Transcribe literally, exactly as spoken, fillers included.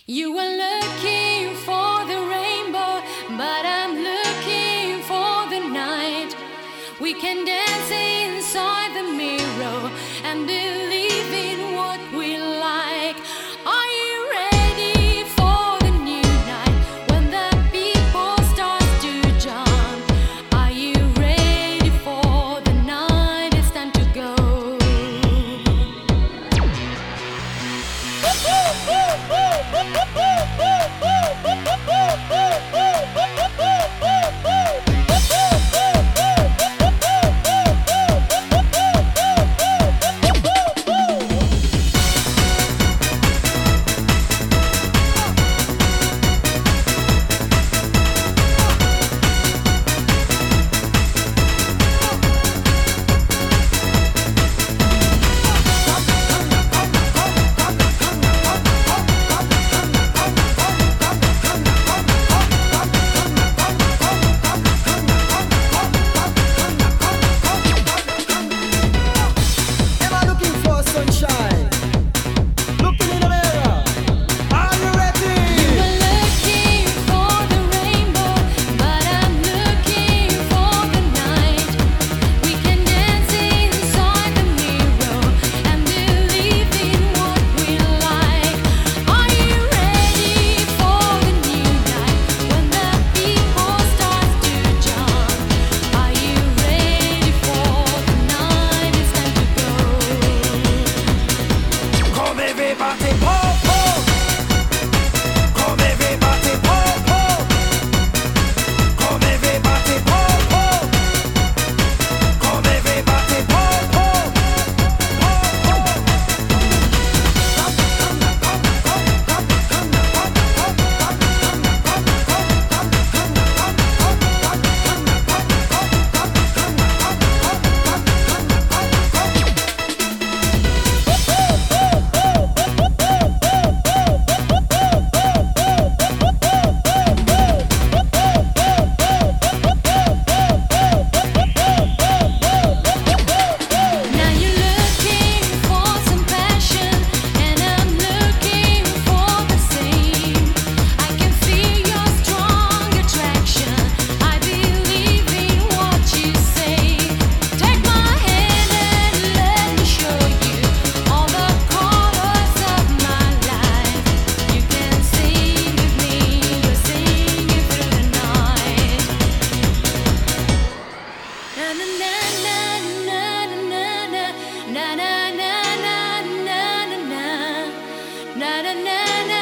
You are looking for the rainbow, but I'm looking for the night. We can dance inside the mirror and believe in what we like. Are you ready for the new night when the people start to jump? Are you ready for the night? It's time to go. Na na na na na na na na na na